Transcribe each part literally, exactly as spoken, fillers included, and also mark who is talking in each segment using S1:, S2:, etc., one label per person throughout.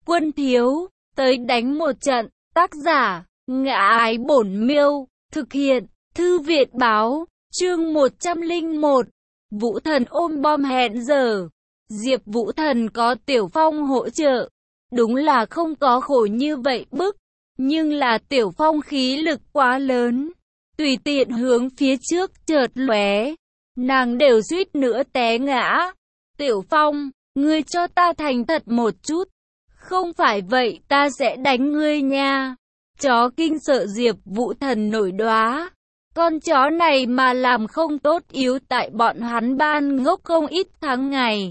S1: Quân thiếu, tới đánh một trận. Tác giả, Ngã Ái Bổn Miêu. Thực hiện, Thư Viện Báo. Chương một trăm lẻ một. Vũ Thần ôm bom hẹn giờ. Diệp Vũ Thần có Tiểu Phong hỗ trợ. Đúng là không có khổ như vậy bức. Nhưng là Tiểu Phong khí lực quá lớn. Tùy tiện hướng phía trước chợt lóe. Nàng đều suýt nữa té ngã. Tiểu Phong, ngươi cho ta thành thật một chút. Không phải vậy ta sẽ đánh ngươi nha. Chó kinh sợ Diệp Vũ Thần nổi đoá. Con chó này mà làm không tốt yếu tại bọn hắn ban ngốc không ít tháng ngày.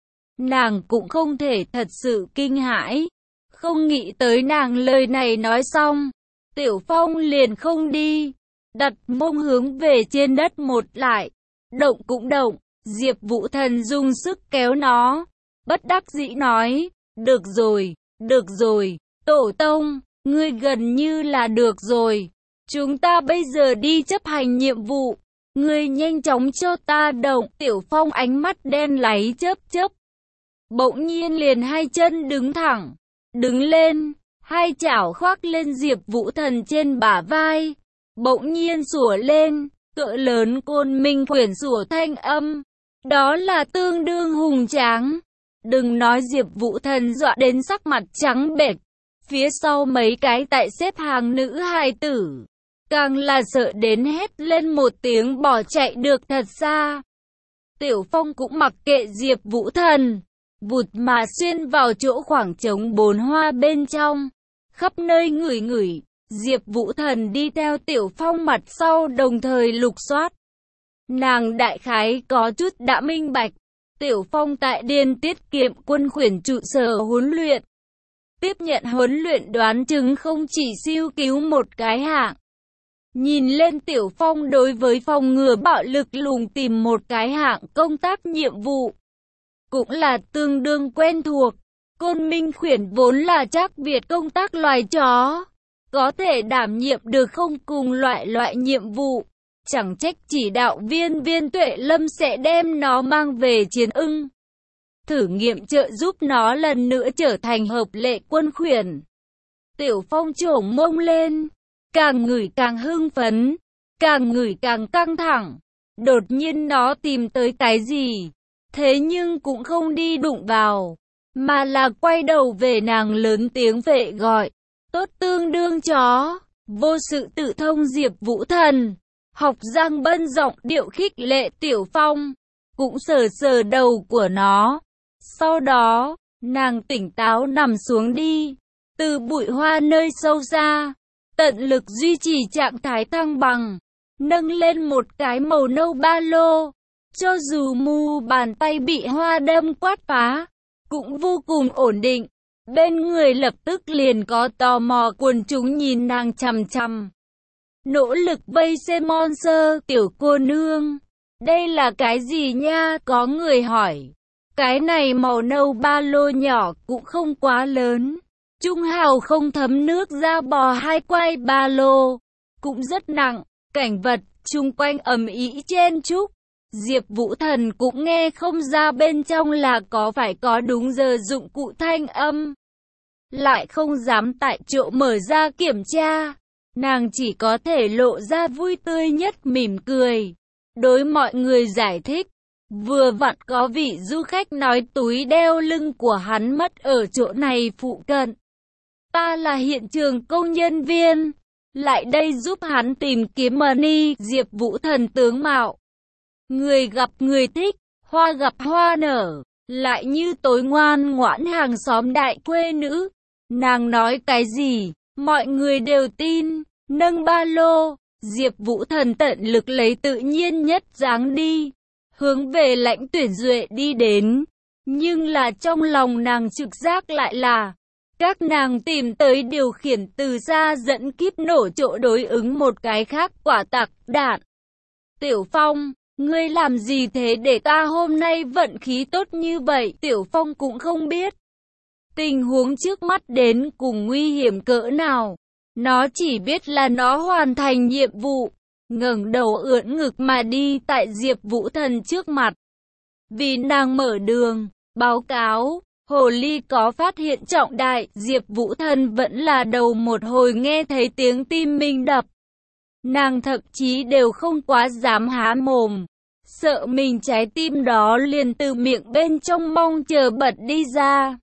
S1: Nàng cũng không thể thật sự kinh hãi. Không nghĩ tới nàng lời này nói xong. Tiểu Phong liền không đi. Đặt mông hướng về trên đất một lại. Động cũng động. Diệp Vũ Thần dùng sức kéo nó. Bất đắc dĩ nói. Được rồi, được rồi. Tổ tông, ngươi gần như là được rồi. Chúng ta bây giờ đi chấp hành nhiệm vụ. Ngươi nhanh chóng cho ta động. Tiểu Phong ánh mắt đen láy chớp chớp. Bỗng nhiên liền hai chân đứng thẳng. Đứng lên. Hai chảo khoác lên Diệp Vũ Thần trên bả vai. Bỗng nhiên sủa lên. Cỡ lớn côn minh quyển sủa thanh âm. Đó là tương đương hùng tráng. Đừng nói Diệp Vũ Thần dọa đến sắc mặt trắng bệch. Phía sau mấy cái tại xếp hàng nữ hài tử. Càng là sợ đến hét lên một tiếng bỏ chạy được thật xa. Tiểu Phong cũng mặc kệ Diệp Vũ Thần. Vụt mà xuyên vào chỗ khoảng trống bốn hoa bên trong. Khắp nơi ngửi ngửi. Diệp Vũ Thần đi theo Tiểu Phong mặt sau đồng thời lục soát. Nàng đại khái có chút đã minh bạch. Tiểu Phong tại Điền Tiết Kiệm Quân khuyển trụ sở huấn luyện. Tiếp nhận huấn luyện đoán chừng không chỉ siêu cứu một cái hạng. Nhìn lên Tiểu Phong đối với phòng ngừa bạo lực lùng tìm một cái hạng công tác nhiệm vụ. Cũng là tương đương quen thuộc. Côn Minh khuyển vốn là Trác Việt công tác loài chó. Có thể đảm nhiệm được không cùng loại loại nhiệm vụ. Chẳng trách chỉ đạo viên Viên Tuệ Lâm sẽ đem nó mang về chiến ưng. Thử nghiệm trợ giúp nó lần nữa trở thành hợp lệ quân khuyển. Tiểu Phong chổng mông lên. Càng ngửi càng hưng phấn. Càng ngửi càng căng thẳng. Đột nhiên nó tìm tới cái gì. Thế nhưng cũng không đi đụng vào. Mà là quay đầu về nàng lớn tiếng vệ gọi. Tốt tương đương chó. Vô sự tự thông Diệp Vũ Thần. Học Giang Bân giọng điệu khích lệ Tiểu Phong. Cũng sờ sờ đầu của nó. Sau đó, nàng tỉnh táo nằm xuống đi. Từ bụi hoa nơi sâu xa. Tận lực duy trì trạng thái thăng bằng. Nâng lên một cái màu nâu ba lô. Cho dù mu bàn tay bị hoa đâm quát phá. Cũng vô cùng ổn định. Bên người lập tức liền có tò mò quần chúng nhìn nàng chằm chằm. Nỗ lực vây xem monster. Tiểu cô nương. Đây là cái gì nha? Có người hỏi. Cái này màu nâu ba lô nhỏ cũng không quá lớn. Trung hào không thấm nước da bò hai quai ba lô. Cũng rất nặng. Cảnh vật chung quanh ầm ĩ chen chúc. Diệp Vũ Thần cũng nghe không ra bên trong là có phải có đúng giờ dụng cụ thanh âm. Lại không dám tại chỗ mở ra kiểm tra. Nàng chỉ có thể lộ ra vui tươi nhất mỉm cười. Đối mọi người giải thích. Vừa vặn có vị du khách nói túi đeo lưng của hắn mất ở chỗ này phụ cận. Ta là hiện trường công nhân viên. Lại đây giúp hắn tìm kiếm money. Diệp Vũ Thần tướng mạo. Người gặp người thích. Hoa gặp hoa nở. Lại như tối ngoan ngoãn hàng xóm đại quê nữ. Nàng nói cái gì, mọi người đều tin. Nâng ba lô, Diệp Vũ Thần tận lực lấy tự nhiên nhất dáng đi. Hướng về Lãnh Tuyển Duệ đi đến. Nhưng là trong lòng nàng trực giác lại là. Các nàng tìm tới điều khiển từ xa dẫn kíp nổ chỗ đối ứng một cái khác quả tạc đạn. Tiểu Phong, ngươi làm gì thế để ta hôm nay vận khí tốt như vậy? Tiểu Phong cũng không biết. Tình huống trước mắt đến cùng nguy hiểm cỡ nào. Nó chỉ biết là nó hoàn thành nhiệm vụ. Ngẩng đầu ưỡn ngực mà đi tại Diệp Vũ Thần trước mặt. Vì nàng mở đường, báo cáo, Hồ ly có phát hiện trọng đại, Diệp Vũ Thần vẫn là đầu một hồi nghe thấy tiếng tim mình đập. Nàng thậm chí đều không quá dám há mồm, sợ mình trái tim đó liền từ miệng bên trong mong chờ bật đi ra.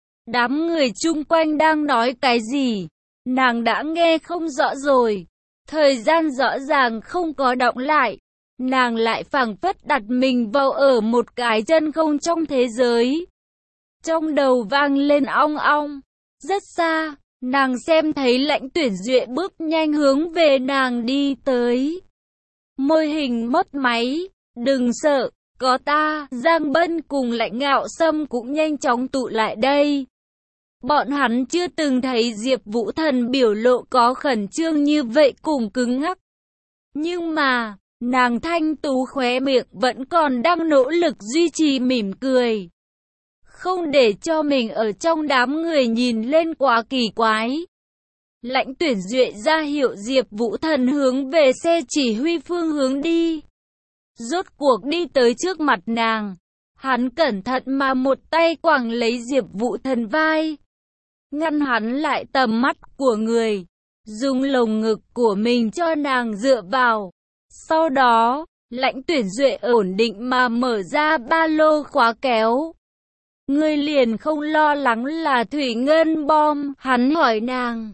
S1: Đám người chung quanh đang nói cái gì, nàng đã nghe không rõ rồi. Thời gian rõ ràng không có đọng lại, nàng lại phảng phất đặt mình vào ở một cái chân không trong thế giới. Trong đầu vang lên ong ong, rất xa, nàng xem thấy Lãnh Tuyển Duệ bước nhanh hướng về nàng đi tới. Môi hình mất máy, đừng sợ, có ta, Giang Bân cùng Lãnh Ngạo Sâm cũng nhanh chóng tụ lại đây. Bọn hắn chưa từng thấy Diệp Vũ Thần biểu lộ có khẩn trương như vậy cùng cứng ngắc. Nhưng mà, nàng thanh tú khóe miệng vẫn còn đang nỗ lực duy trì mỉm cười. Không để cho mình ở trong đám người nhìn lên quá kỳ quái. Lãnh Tuyển Duệ ra hiệu Diệp Vũ Thần hướng về xe chỉ huy phương hướng đi. Rốt cuộc đi tới trước mặt nàng. Hắn cẩn thận mà một tay quàng lấy Diệp Vũ Thần vai, ngăn hắn lại tầm mắt của người, dùng lồng ngực của mình cho nàng dựa vào. Sau đó, Lãnh Tuyển Duệ ổn định mà mở ra ba lô khóa kéo. Ngươi liền không lo lắng là thủy ngân bom, hắn hỏi nàng.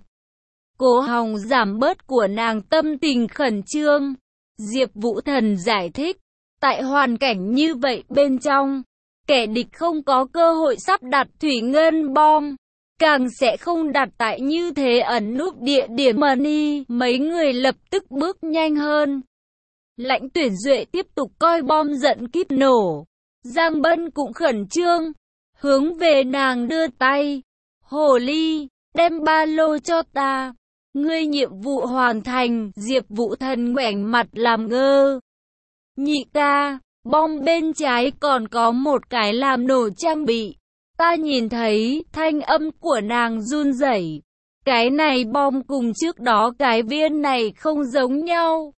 S1: Cố hòng giảm bớt của nàng tâm tình khẩn trương. Diệp Vũ Thần giải thích, tại hoàn cảnh như vậy bên trong, kẻ địch không có cơ hội sắp đặt thủy ngân bom, càng sẽ không đặt tại như thế ẩn núp địa điểm money. Mấy người lập tức bước nhanh hơn. Lãnh Tuyển Duệ tiếp tục coi bom giận kíp nổ. Giang Bân cũng khẩn trương, hướng về nàng đưa tay. Hồ ly, đem ba lô cho ta. Ngươi nhiệm vụ hoàn thành. Diệp Vũ Thần ngoảnh mặt làm ngơ. Nhị ca, bom bên trái còn có một cái làm nổ trang bị. Ta nhìn thấy, thanh âm của nàng run rẩy. Cái này bom cùng trước đó cái viên này không giống nhau.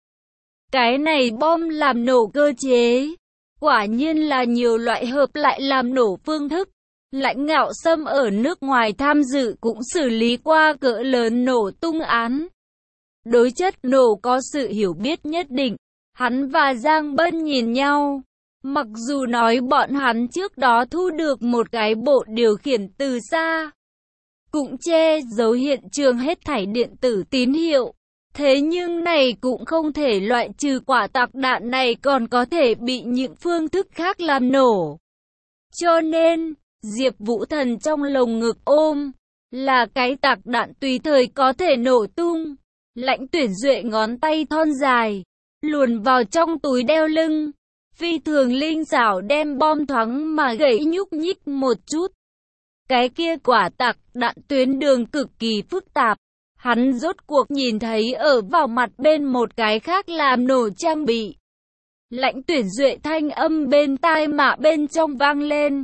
S1: Cái này bom làm nổ cơ chế. Quả nhiên là nhiều loại hợp lại làm nổ phương thức. Lãnh Ngạo Sâm ở nước ngoài tham dự cũng xử lý qua cỡ lớn nổ tung án. Đối chất nổ có sự hiểu biết nhất định. Hắn và Giang Bân nhìn nhau. Mặc dù nói bọn hắn trước đó thu được một cái bộ điều khiển từ xa, cũng che giấu hiện trường hết thảy điện tử tín hiệu. Thế nhưng này cũng không thể loại trừ quả tạc đạn này còn có thể bị những phương thức khác làm nổ. Cho nên, Diệp Vũ Thần trong lồng ngực ôm, là cái tạc đạn tùy thời có thể nổ tung. Lãnh Tuyển Duệ ngón tay thon dài, luồn vào trong túi đeo lưng. Phi thường linh xảo đem bom thoáng mà gãy nhúc nhích một chút. Cái kia quả tạc đạn tuyến đường cực kỳ phức tạp. Hắn rốt cuộc nhìn thấy ở vào mặt bên một cái khác làm nổ trang bị. Lãnh Tuyển Duệ thanh âm bên tai mạ bên trong vang lên,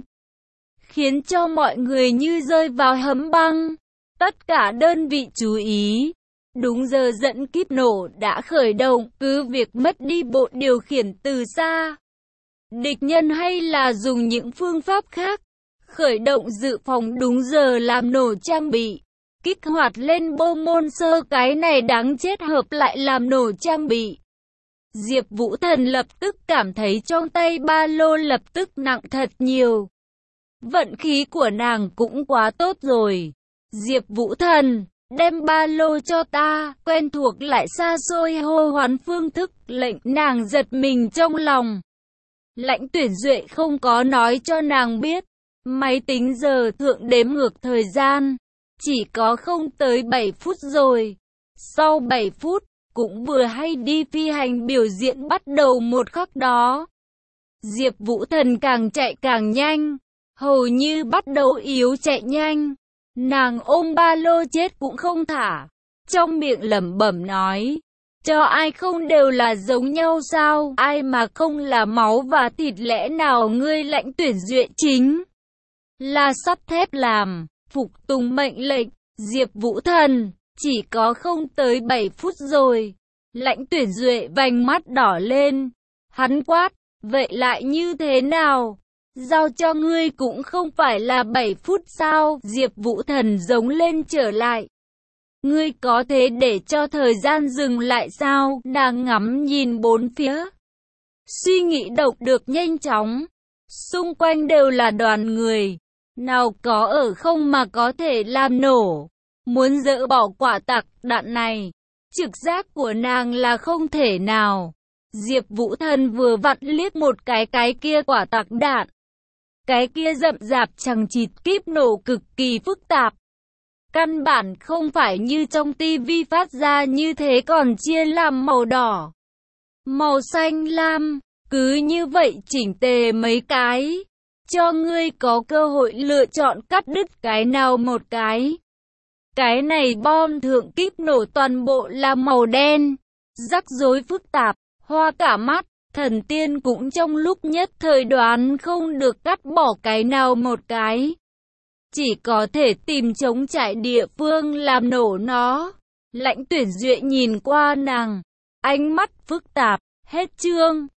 S1: khiến cho mọi người như rơi vào hầm băng. Tất cả đơn vị chú ý. Đúng giờ dẫn kíp nổ đã khởi động, cứ việc mất đi bộ điều khiển từ xa. Địch nhân hay là dùng những phương pháp khác, khởi động dự phòng đúng giờ làm nổ trang bị, kích hoạt lên bô môn sơ cái này đáng chết hợp lại làm nổ trang bị. Diệp Vũ Thần lập tức cảm thấy trong tay ba lô lập tức nặng thật nhiều. Vận khí của nàng cũng quá tốt rồi. Diệp Vũ Thần, đem ba lô cho ta, quen thuộc lại xa xôi hô hoán phương thức lệnh nàng giật mình trong lòng. Lãnh Tuyển Duệ không có nói cho nàng biết, máy tính giờ thượng đếm ngược thời gian, chỉ có không tới bảy phút rồi. Sau bảy phút, cũng vừa hay đi phi hành biểu diễn bắt đầu một khắc đó. Diệp Vũ Thần càng chạy càng nhanh, hầu như bắt đầu yếu chạy nhanh. Nàng ôm ba lô chết cũng không thả, trong miệng lẩm bẩm nói, cho ai không đều là giống nhau sao, ai mà không là máu và thịt, lẽ nào ngươi Lãnh Tuyển Duệ chính là sắt thép làm, phục tùng mệnh lệnh. Diệp Vũ Thần, chỉ có không tới bảy phút rồi. Lãnh Tuyển Duệ vành mắt đỏ lên, hắn quát, vậy lại như thế nào? Giao cho ngươi cũng không phải là bảy phút sao? Diệp Vũ Thần giống lên trở lại. Ngươi có thể để cho thời gian dừng lại sao? Nàng ngắm nhìn bốn phía. Suy nghĩ độc được nhanh chóng. Xung quanh đều là đoàn người. Nào có ở không mà có thể làm nổ. Muốn dỡ bỏ quả tạc đạn này. Trực giác của nàng là không thể nào. Diệp Vũ Thần vừa vặn liếc một cái cái kia quả tạc đạn. Cái kia rậm rạp chằng chịt kíp nổ cực kỳ phức tạp. Căn bản không phải như trong tivi phát ra như thế còn chia làm màu đỏ, màu xanh lam, cứ như vậy chỉnh tề mấy cái. Cho ngươi có cơ hội lựa chọn cắt đứt cái nào một cái. Cái này bom thượng kíp nổ toàn bộ là màu đen, rắc rối phức tạp, hoa cả mắt. Thần tiên cũng trong lúc nhất thời đoán không được cắt bỏ cái nào một cái. Chỉ có thể tìm trống trải địa phương làm nổ nó. Lãnh Tuyển Duệ nhìn qua nàng, ánh mắt phức tạp, hết chương.